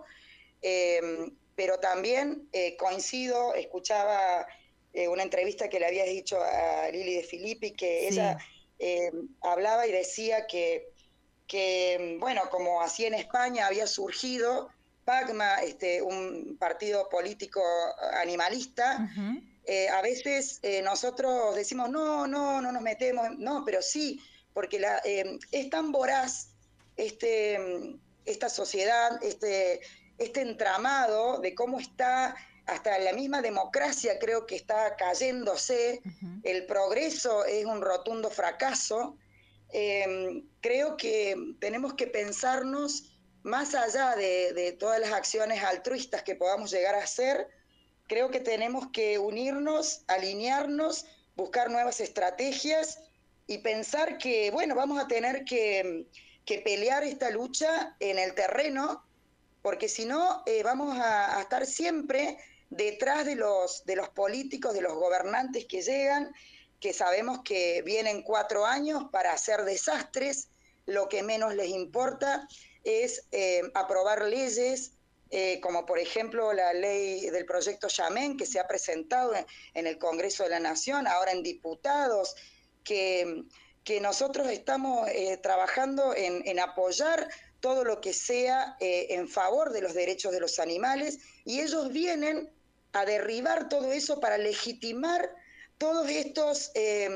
pero también coincido, escuchaba una entrevista que le habías dicho a Lili de Filippi, que ella hablaba y decía que, bueno, como así en España había surgido PACMA, un partido político animalista, a veces nosotros decimos, no nos metemos, no, pero sí, porque es tan voraz esta sociedad, este entramado de cómo está, hasta la misma democracia creo que está cayéndose, el progreso es un rotundo fracaso. Creo que tenemos que pensarnos más allá de todas las acciones altruistas que podamos llegar a hacer. Creo que tenemos que unirnos, alinearnos, buscar nuevas estrategias y pensar que, bueno, vamos a tener que pelear esta lucha en el terreno, porque si no vamos a estar siempre detrás de los políticos, de los gobernantes que llegan, que sabemos que vienen 4 años para hacer desastres. Lo que menos les importa es aprobar leyes, como por ejemplo la ley del proyecto Yamén, que se ha presentado en el Congreso de la Nación, ahora en diputados, que nosotros estamos trabajando en apoyar todo lo que sea en favor de los derechos de los animales, y ellos vienen a derribar todo eso para legitimar todos estos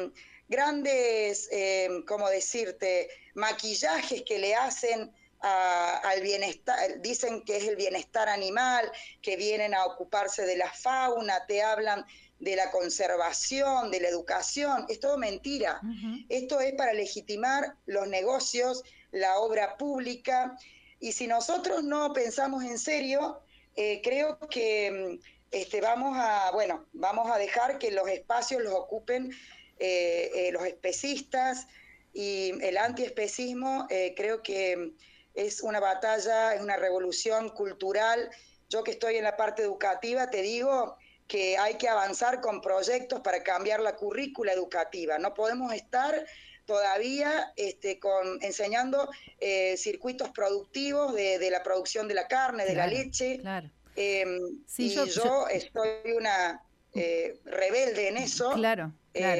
grandes, ¿cómo decirte?, maquillajes que le hacen al bienestar. Dicen que es el bienestar animal, que vienen a ocuparse de la fauna, te hablan de la conservación, de la educación. Es todo mentira. Esto es para legitimar los negocios, la obra pública, y si nosotros no pensamos en serio, creo que vamos a dejar que los espacios los ocupen los especistas, y el antiespecismo creo que es una batalla, es una revolución cultural. Yo que estoy en la parte educativa te digo que hay que avanzar con proyectos para cambiar la currícula educativa. No podemos estar todavía enseñando circuitos productivos de la producción de la carne, de la leche. Claro. Yo estoy una rebelde en eso. Claro.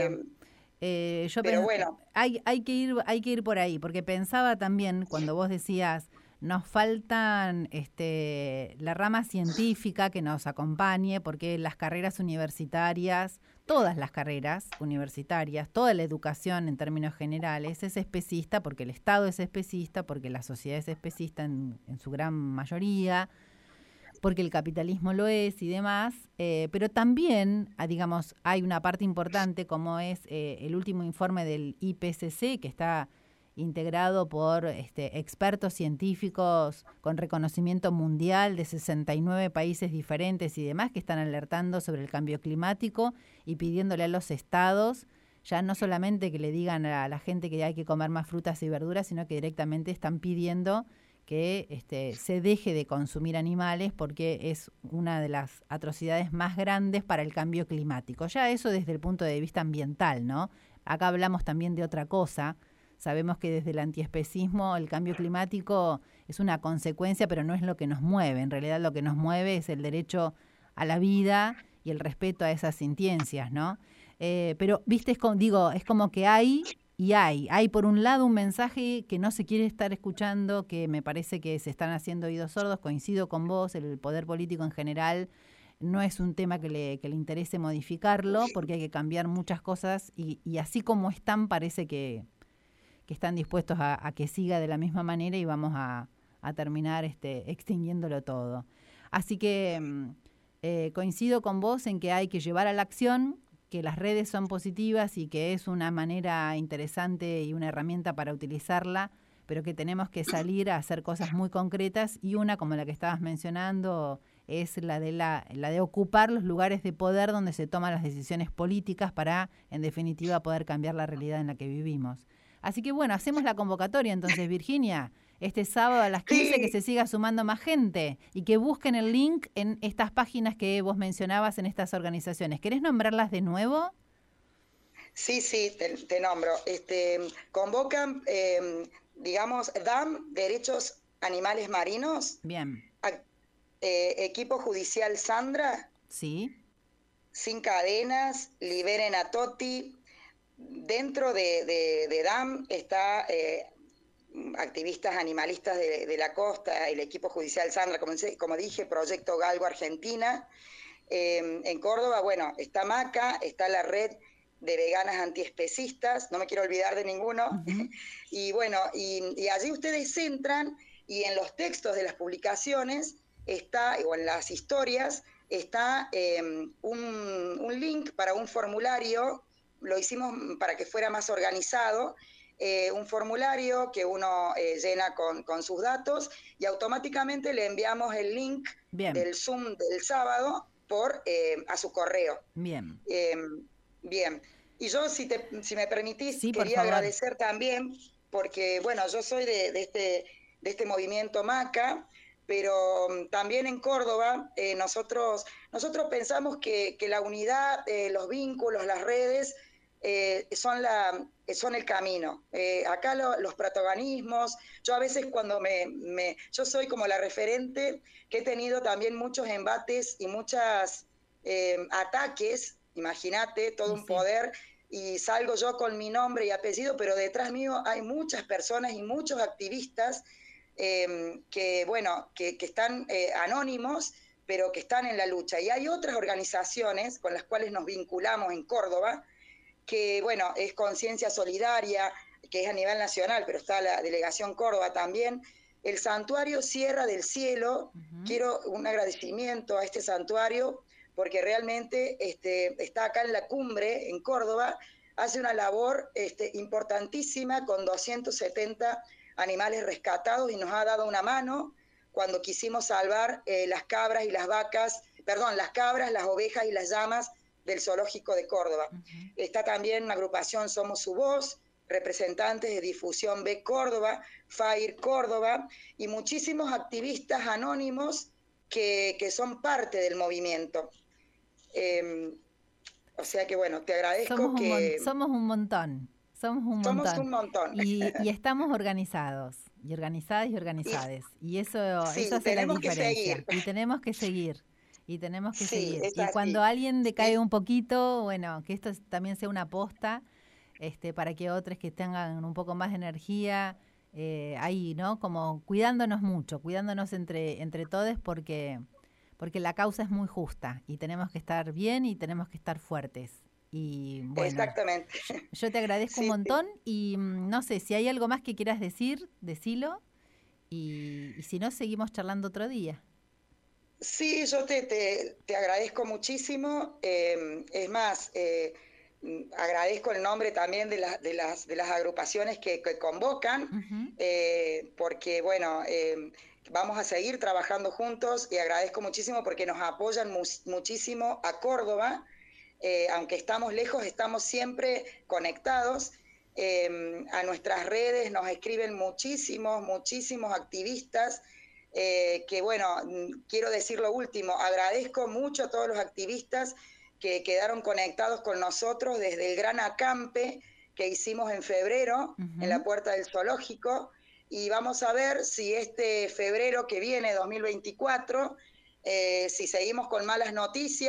Pero bueno, hay que ir por ahí, porque pensaba también cuando vos decías nos faltan la rama científica que nos acompañe, porque las carreras universitarias, todas las carreras universitarias, toda la educación en términos generales es especista, porque el Estado es especista, porque la sociedad es especista en su gran mayoría, porque el capitalismo lo es y demás, pero también, digamos, hay una parte importante como es el último informe del IPCC, que está integrado por expertos científicos con reconocimiento mundial de 69 países diferentes y demás, que están alertando sobre el cambio climático y pidiéndole a los estados ya no solamente que le digan a la gente que hay que comer más frutas y verduras, sino que directamente están pidiendo que se deje de consumir animales, porque es una de las atrocidades más grandes para el cambio climático. Ya eso desde el punto de vista ambiental, ¿no? Acá hablamos también de otra cosa. Sabemos que desde el antiespecismo el cambio climático es una consecuencia, pero no es lo que nos mueve. En realidad lo que nos mueve es el derecho a la vida y el respeto a esas sintiencias, ¿no? Pero, viste, es como que hay y hay. Hay por un lado un mensaje que no se quiere estar escuchando, que me parece que se están haciendo oídos sordos. Coincido con vos, el poder político en general no es un tema que le interese modificarlo, porque hay que cambiar muchas cosas y así como están, parece que están dispuestos a que siga de la misma manera y vamos a terminar extinguiéndolo todo. Así que coincido con vos en que hay que llevar a la acción, que las redes son positivas y que es una manera interesante y una herramienta para utilizarla, pero que tenemos que salir a hacer cosas muy concretas, y una, como la que estabas mencionando, es la de ocupar los lugares de poder donde se toman las decisiones políticas para, en definitiva, poder cambiar la realidad en la que vivimos. Así que bueno, hacemos la convocatoria entonces, Virginia, este sábado a las 15, sí, que se siga sumando más gente y que busquen el link en estas páginas que vos mencionabas, en estas organizaciones. ¿Querés nombrarlas de nuevo? Sí, te nombro. Convocan, digamos, DAM, Derechos Animales Marinos. Bien. Equipo Judicial Sandra. Sí. Sin Cadenas, Liberen a Toti. Dentro de DAM está activistas animalistas de la costa, el equipo judicial Sandra, como dije, Proyecto Galgo Argentina. En Córdoba, bueno, está MACA, está la red de veganas antiespecistas, no me quiero olvidar de ninguno. Uh-huh. Y bueno, y allí ustedes entran y en los textos de las publicaciones está, o en las historias, está un link para un formulario. Lo hicimos para que fuera más organizado, un formulario que uno llena con sus datos y automáticamente le enviamos el link Bien. Del Zoom del sábado a su correo. Bien. Bien. Y yo, si me permitís, sí, quería agradecer también, porque bueno, yo soy de este movimiento MACA, pero también en Córdoba nosotros pensamos que la unidad, los vínculos, las redes, son el camino. Acá los protagonismos, yo a veces cuando yo soy como la referente, que he tenido también muchos embates y muchos ataques, imagínate, todo un poder, y salgo yo con mi nombre y apellido, pero detrás mío hay muchas personas y muchos activistas que están anónimos, pero que están en la lucha. Y hay otras organizaciones con las cuales nos vinculamos en Córdoba, que bueno, es Conciencia Solidaria, que es a nivel nacional, pero está la Delegación Córdoba también. El Santuario Sierra del Cielo, uh-huh. Quiero un agradecimiento a este santuario, porque realmente está acá en la cumbre, en Córdoba, hace una labor importantísima con 270 animales rescatados y nos ha dado una mano cuando quisimos salvar las cabras y las vacas, las cabras, las ovejas y las llamas del zoológico de Córdoba. Uh-huh. Está también una agrupación Somos Su Voz, representantes de Difusión B Córdoba, FAIR Córdoba y muchísimos activistas anónimos que son parte del movimiento. O sea que bueno, te agradezco. Somos un montón. Somos un montón. Y estamos organizados, y organizadas y organizades. Y eso hace la diferencia. Y tenemos que seguir. Y cuando alguien decae un poquito, bueno, que esto también sea una aposta, para que otros que tengan un poco más de energía, ahí, ¿no? Como cuidándonos mucho, cuidándonos entre todos, porque la causa es muy justa y tenemos que estar bien y tenemos que estar fuertes. Y bueno, exactamente. Yo te agradezco un montón y no sé, si hay algo más que quieras decir, decilo, y si no, seguimos charlando otro día. Sí, yo te agradezco muchísimo. Es más, agradezco el nombre también de las agrupaciones que convocan, uh-huh. Porque bueno, vamos a seguir trabajando juntos y agradezco muchísimo porque nos apoyan muchísimo a Córdoba. Aunque estamos lejos, estamos siempre conectados. A nuestras redes nos escriben muchísimos activistas, que bueno, quiero decir lo último, agradezco mucho a todos los activistas que quedaron conectados con nosotros desde el gran acampe que hicimos en febrero, uh-huh. en la puerta del zoológico, y vamos a ver si este febrero que viene, 2024, si seguimos con malas noticias,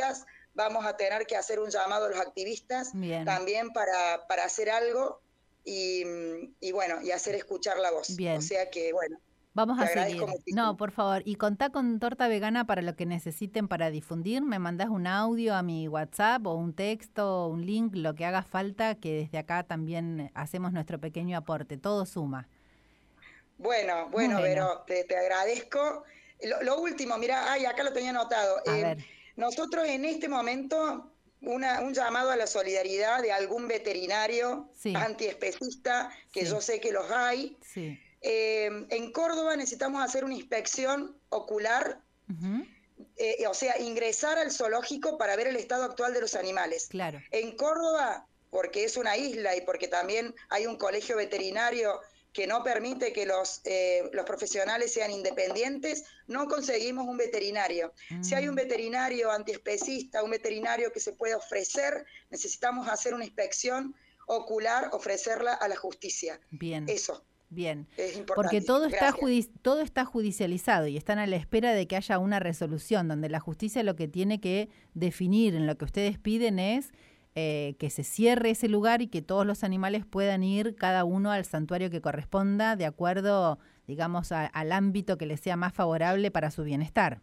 vamos a tener que hacer un llamado a los activistas también para hacer algo y bueno, y hacer escuchar la voz. Bien. O sea que, bueno, vamos a seguir. No, por favor. Y contá con Torta Vegana para lo que necesiten para difundir. Me mandás un audio a mi WhatsApp o un texto, un link, lo que haga falta, que desde acá también hacemos nuestro pequeño aporte. Todo suma. Bueno, Vero, te agradezco. Lo último, mira, acá lo tenía anotado. Nosotros en este momento, un llamado a la solidaridad de algún veterinario antiespecista, que yo sé que los hay. Sí. En Córdoba necesitamos hacer una inspección ocular, o sea, ingresar al zoológico para ver el estado actual de los animales. Claro. En Córdoba, porque es una isla y porque también hay un colegio veterinario que no permite que los profesionales sean independientes, no conseguimos un veterinario. Si hay un veterinario antiespecista, un veterinario que se pueda ofrecer, necesitamos hacer una inspección ocular, ofrecerla a la justicia. Bien. Eso. Bien, es importante. Porque todo está judicializado y están a la espera de que haya una resolución donde la justicia lo que tiene que definir en lo que ustedes piden es que se cierre ese lugar y que todos los animales puedan ir cada uno al santuario que corresponda de acuerdo, digamos, al ámbito que les sea más favorable para su bienestar.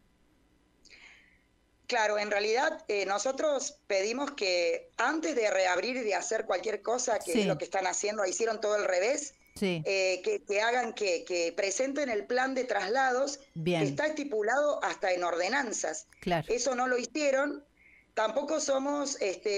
Claro, en realidad nosotros pedimos que antes de reabrir y de hacer cualquier cosa, que es lo que están haciendo, hicieron todo al revés, que hagan que presenten el plan de traslados que está estipulado hasta en ordenanzas. Claro. Eso no lo hicieron. Tampoco somos,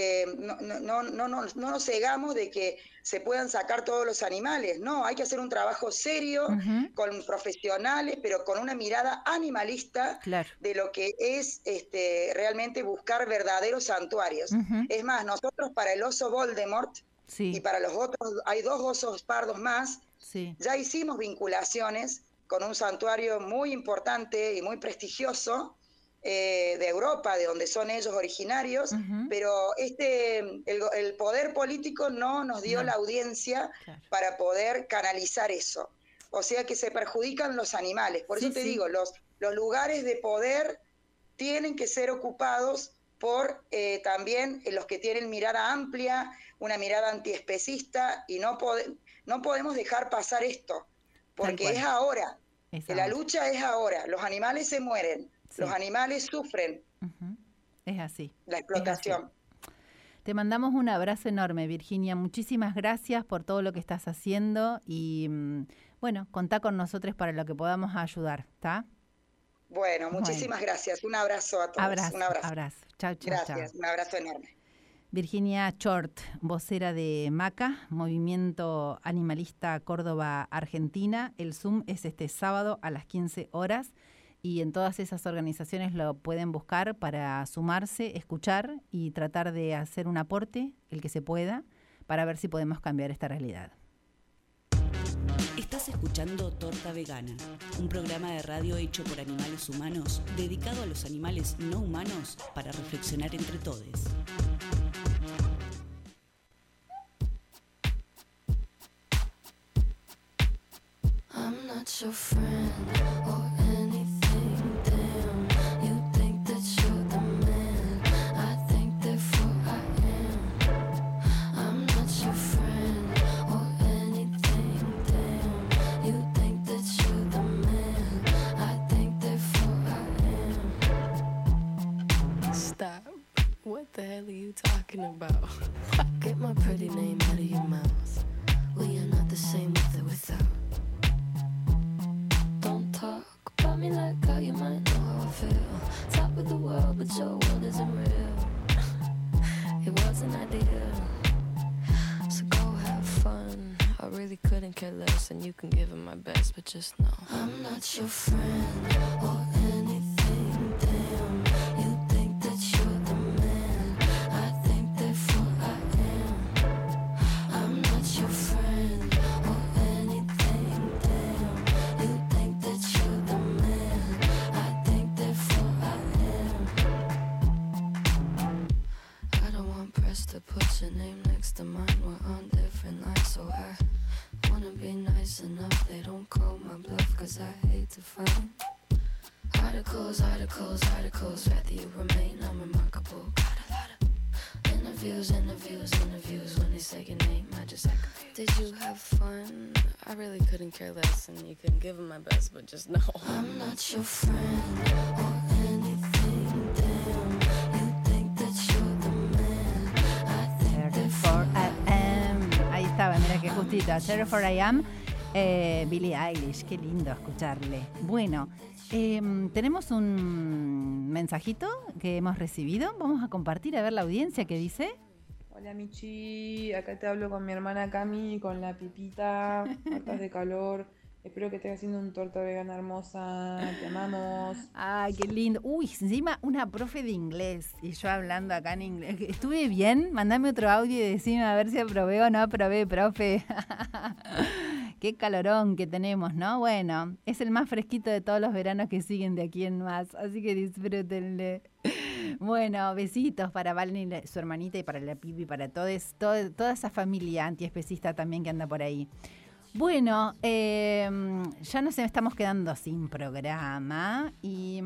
no nos cegamos de que se puedan sacar todos los animales. No, hay que hacer un trabajo serio con profesionales, pero con una mirada animalista de lo que es realmente buscar verdaderos santuarios. Es más, nosotros para el oso Voldemort y para los otros, hay 2 osos pardos más, ya hicimos vinculaciones con un santuario muy importante y muy prestigioso, de Europa, de donde son ellos originarios, pero el poder político no nos dio la audiencia para poder canalizar eso. O sea que se perjudican los animales. Por eso te digo, los lugares de poder tienen que ser ocupados por también los que tienen mirada amplia, una mirada antiespecista, y no podemos dejar pasar esto, porque es ahora. La lucha es ahora. Los animales se mueren. Los animales sufren. Es así. La explotación. Así. Te mandamos un abrazo enorme, Virginia. Muchísimas gracias por todo lo que estás haciendo y, bueno, contá con nosotros para lo que podamos ayudar, ¿está? Bueno, muchísimas gracias. Un abrazo a todos. Un abrazo. Chau. Gracias, un abrazo enorme. Virginia Chort, vocera de MACA, Movimiento Animalista Córdoba, Argentina. El Zoom es este sábado a las 15 horas. Y en todas esas organizaciones lo pueden buscar para sumarse, escuchar y tratar de hacer un aporte, el que se pueda, para ver si podemos cambiar esta realidad. Estás escuchando Torta Vegana, un programa de radio hecho por animales humanos, dedicado a los animales no humanos para reflexionar entre todos. I'm not your friend or anything. Damn, you think that you're the man. I think therefore I am. I'm not your friend or anything. Damn, you think that you're the man. I think therefore I am. Stop. What the hell are you talking about? Get my pretty name out of your mouth. We are not the same with or without. Talk about me like how you might know how I feel. Top of the world, but your world isn't real. It wasn't ideal. So go have fun. I really couldn't care less, and you can give it my best, but just know I'm not your friend or anything. Damn, you think that you're the man. I think therefore I am. I'm not your friend or anything. Damn, you think that you're the man. I think therefore I am. I don't want press to put your name next to mine. We're on different lines, so I wanna be nice enough. They don't call my bluff, cause I hate to find articles. Rather you remain unremarkable. Gotta Interviews when they say your name, I just like, did you have fun? I really couldn't care less, and you couldn't give them my best, but just know I'm not your friend or anything. Damn, you think that you're the man. I think that 34 AM. Ahí estaba, mira qué justito. 34 AM. Billie Eilish, qué lindo escucharle. Bueno, tenemos un mensajito que hemos recibido. Vamos a compartir a ver la audiencia que dice. Hola Michi, acá te hablo con mi hermana Cami, con la Pipita, matas de calor. Espero que estés haciendo un torta vegana hermosa, te amamos. Ay, qué lindo. Uy, encima una profe de inglés y yo hablando acá en inglés. ¿Estuve bien? Mandame otro audio y decime a ver si aprobé o no aprobé, profe. Qué calorón que tenemos, ¿no? Bueno, es el más fresquito de todos los veranos que siguen de aquí en más, así que disfrútenle. Bueno, besitos para Valen y su hermanita y para la Pipi, para toda esa familia antiespecista también que anda por ahí. Bueno, ya nos estamos quedando sin programa y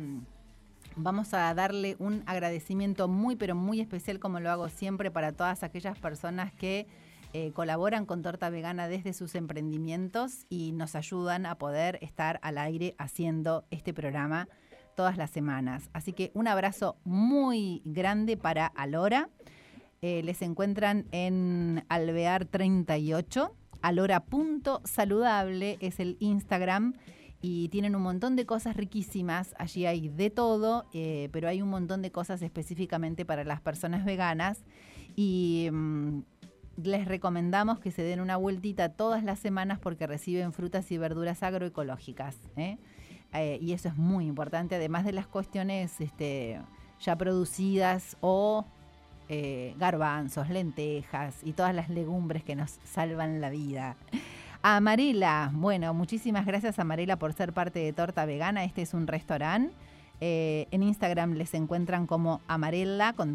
vamos a darle un agradecimiento muy, pero muy especial, como lo hago siempre, para todas aquellas personas que colaboran con Torta Vegana desde sus emprendimientos y nos ayudan a poder estar al aire haciendo este programa todas las semanas. Así que un abrazo muy grande para Alora. Les encuentran en Alvear 38. Alora.saludable es el Instagram y tienen un montón de cosas riquísimas. Allí hay de todo, pero hay un montón de cosas específicamente para las personas veganas y les recomendamos que se den una vueltita todas las semanas porque reciben frutas y verduras agroecológicas, y eso es muy importante, además de las cuestiones ya producidas o garbanzos, lentejas y todas las legumbres que nos salvan la vida. A Amarela, bueno, muchísimas gracias Amarela por ser parte de Torta Vegana. Este es un restaurante. En Instagram les encuentran como amarela con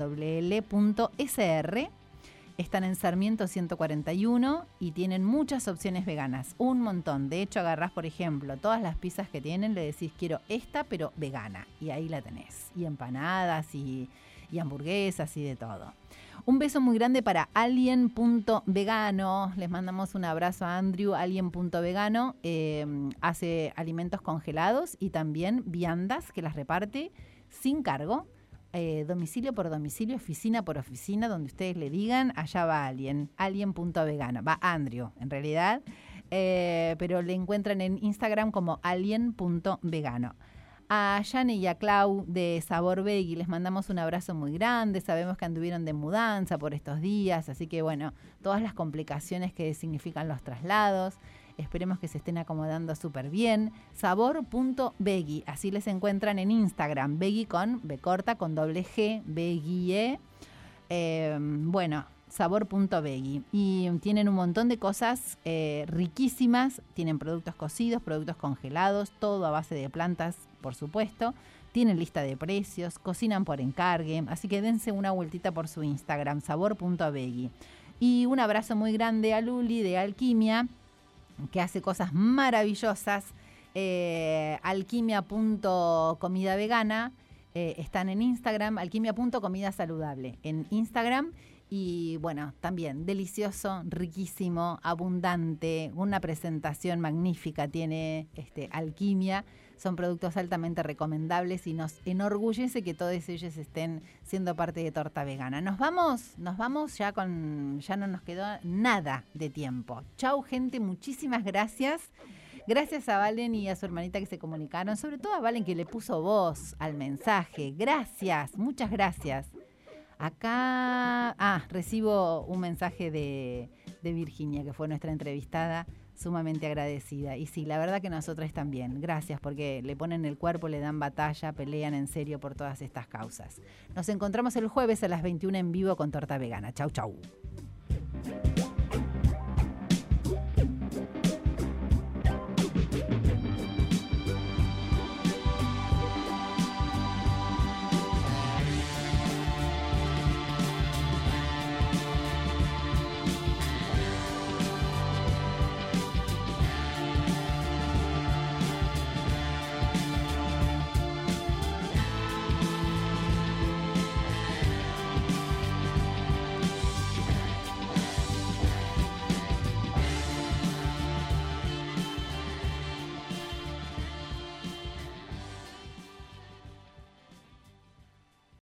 .sr. Están en Sarmiento 141 y tienen muchas opciones veganas, un montón. De hecho, agarrás, por ejemplo, todas las pizzas que tienen, le decís quiero esta, pero vegana, y ahí la tenés. Y empanadas y hamburguesas y de todo. Un beso muy grande para Alien.vegano. Les mandamos un abrazo a Andrew, Alien.vegano. Hace alimentos congelados y también viandas que las reparte sin cargo. Domicilio por domicilio, oficina por oficina, donde ustedes le digan, allá va Alien.vegano. Va Andrew, en realidad, pero le encuentran en Instagram como Alien.vegano. A Jane y a Clau de Sabor Veggie les mandamos un abrazo muy grande. Sabemos que anduvieron de mudanza por estos días, así que bueno, todas las complicaciones que significan los traslados. Esperemos que se estén acomodando súper bien. Sabor.veggie, así les encuentran en Instagram. Veggie con B corta, con doble G, Veggie. Bueno, sabor.veggie. Y tienen un montón de cosas riquísimas. Tienen productos cocidos, productos congelados, todo a base de plantas, por supuesto. Tienen lista de precios, cocinan por encargue. Así que dense una vueltita por su Instagram, sabor.veggie. Y un abrazo muy grande a Luli de Alquimia, que hace cosas maravillosas. Alquimia.comida vegana. Están en Instagram, alquimia.comida saludable en Instagram. Y bueno, también delicioso, riquísimo, abundante, una presentación magnífica tiene Alquimia. Son productos altamente recomendables y nos enorgullece que todos ellos estén siendo parte de Torta Vegana. Nos vamos ya no nos quedó nada de tiempo. Chau, gente, muchísimas gracias. Gracias a Valen y a su hermanita que se comunicaron, sobre todo a Valen que le puso voz al mensaje. Gracias, muchas gracias. Acá recibo un mensaje de Virginia, que fue nuestra entrevistada, sumamente agradecida. Y sí, la verdad que nosotras también. Gracias, porque le ponen el cuerpo, le dan batalla, pelean en serio por todas estas causas. Nos encontramos el jueves a las 21 en vivo con Torta Vegana. Chau, chau.